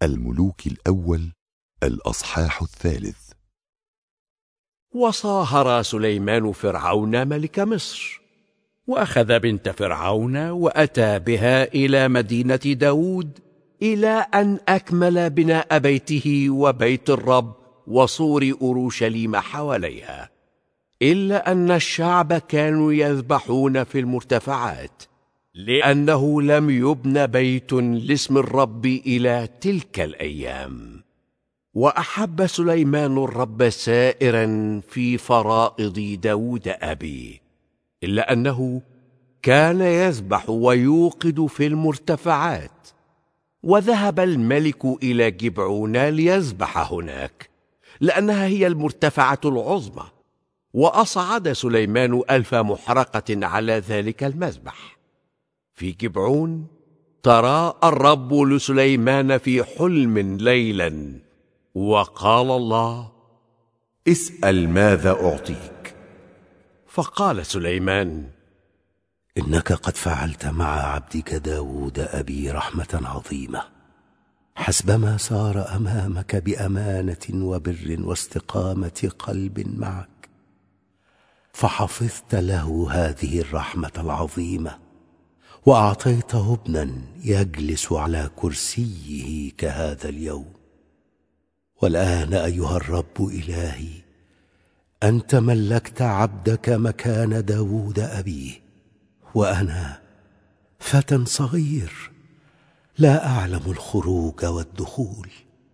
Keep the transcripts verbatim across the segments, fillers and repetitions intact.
الملوك الأول الأصحاح الثالث. وصاهر سليمان فرعون ملك مصر، وأخذ بنت فرعون وأتى بها إلى مدينة داود، إلى أن أكمل بناء بيته وبيت الرب وسور أورشليم حواليها، إلا أن الشعب كانوا يذبحون في المرتفعات، لأنه لم يبن بيت لاسم الرب إلى تلك الأيام. وأحب سليمان الرب سائرا في فرائض داود أبيه، إلا أنه كان يذبح ويوقد في المرتفعات. وذهب الملك إلى جبعون ليذبح هناك، لأنها هي المرتفعة العظمى. وأصعد سليمان ألف محرقة على ذلك المذبح. في جبعون تراءى الرب لسليمان في حلم ليلا، وقال الله: اسأل ماذا أعطيك. فقال سليمان: إنك قد فعلت مع عبدك داود أبي رحمة عظيمة، حسبما صار أمامك بأمانة وبر واستقامة قلب معك، فحفظت له هذه الرحمة العظيمة، وأعطيته ابنا يجلس على كرسيه كهذا اليوم. والآن أيها الرب إلهي، أنت ملكت عبدك مكان داود أبيه، وأنا فتى صغير لا أعلم الخروج والدخول،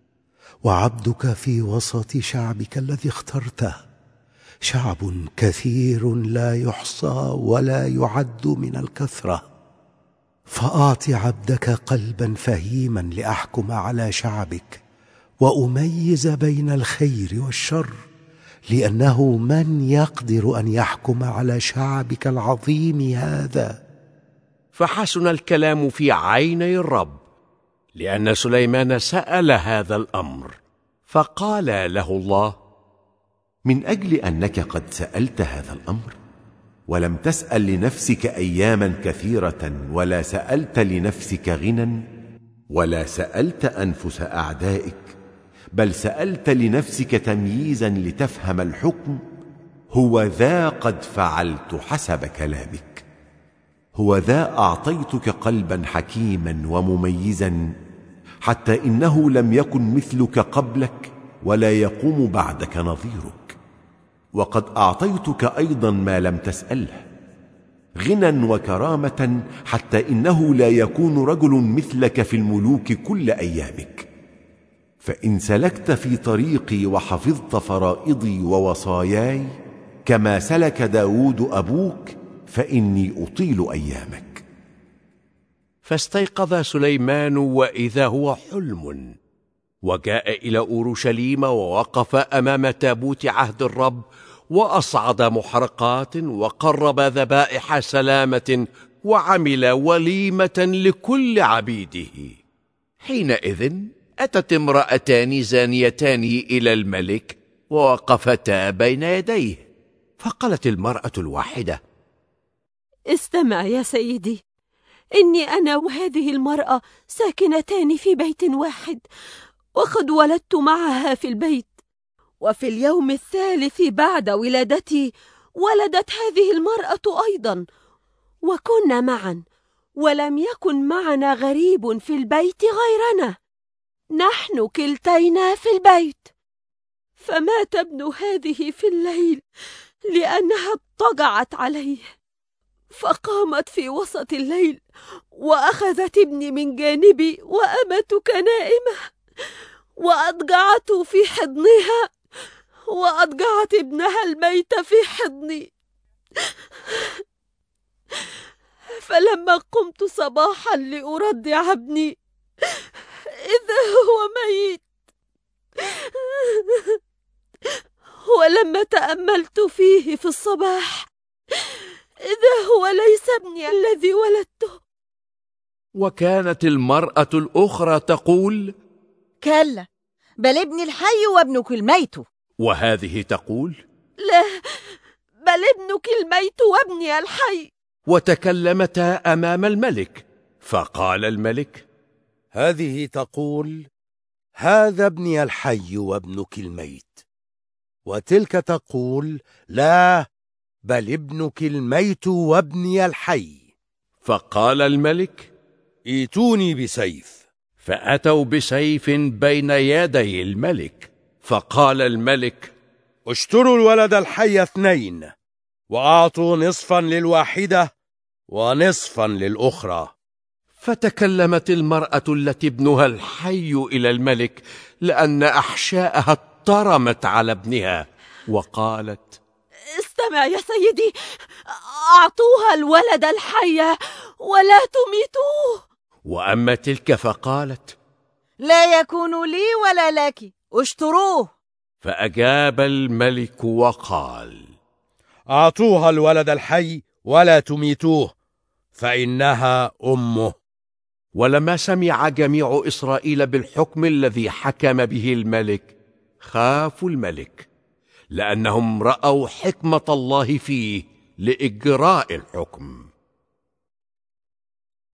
وعبدك في وسط شعبك الذي اخترته، شعب كثير لا يحصى ولا يعد من الكثرة. فأعط عبدك قلبا فهيما لأحكم على شعبك، وأميز بين الخير والشر، لأنه من يقدر أن يحكم على شعبك العظيم هذا؟ فحسن الكلام في عيني الرب، لأن سليمان سأل هذا الأمر. فقال له الله: من أجل أنك قد سألت هذا الأمر، ولم تسأل لنفسك أياما كثيرة، ولا سألت لنفسك غنى، ولا سألت أنفس أعدائك، بل سألت لنفسك تمييزا لتفهم الحكم، هو ذا قد فعلت حسب كلامك. هو ذا أعطيتك قلبا حكيما ومميزا، حتى إنه لم يكن مثلك قبلك، ولا يقوم بعدك نظيرك. وقد أعطيتك أيضا ما لم تسأله، غنى وكرامة، حتى إنه لا يكون رجل مثلك في الملوك كل أيامك. فإن سلكت في طريقي وحفظت فرائضي ووصاياي كما سلك داود أبوك، فإني أطيل أيامك. فاستيقظ سليمان وإذا هو حلم، وجاء إلى أورشليم ووقف أمام تابوت عهد الرب، وأصعد محرقات وقرب ذبائح سلامة، وعمل وليمة لكل عبيده. حينئذ أتت امرأتان زانيتان إلى الملك، ووقفتا بين يديه. فقالت المرأة الواحدة: استمع يا سيدي، إني أنا وهذه المرأة ساكنتان في بيت واحد، وقد ولدت معها في البيت. وفي اليوم الثالث بعد ولادتي ولدت هذه المرأة أيضا، وكنا معا، ولم يكن معنا غريب في البيت غيرنا، نحن كلتينا في البيت. فمات ابن هذه في الليل لأنها اضطجعت عليه، فقامت في وسط الليل وأخذت ابني من جانبي وأمتك نائمة، وأضجعته في حضنها، وأضجعت ابنها الميت في حضني. فلما قمت صباحا لأرضع ابني، إذا هو ميت. ولما تأملت فيه في الصباح، إذا هو ليس ابني الذي ولدته. وكانت المرأة الأخرى تقول: كلا، بل ابني الحي وابنك الميت. وهذه تقول: لا، بل ابنك الميت وابني الحي. وتكلمتا أمام الملك. فقال الملك: هذه تقول: هذا ابني الحي وابنك الميت. وتلك تقول: لا، بل ابنك الميت وابني الحي. فقال الملك: ائتوني بسيف. فأتوا بسيف بين يدي الملك. فقال الملك: اشتروا الولد الحي اثنين، وأعطوا نصفا للواحدة ونصفا للأخرى. فتكلمت المرأة التي ابنها الحي إلى الملك، لأن أحشاءها اضطرمت على ابنها، وقالت: استمع يا سيدي، أعطوها الولد الحي ولا تميتوه. وأما تلك فقالت: لا يكون لي ولا لك، اشتروه. فأجاب الملك وقال: أعطوها الولد الحي ولا تميتوه، فإنها أمه. ولما سمع جميع إسرائيل بالحكم الذي حكم به الملك، خافوا الملك، لأنهم رأوا حكمة الله فيه لإجراء الحكم.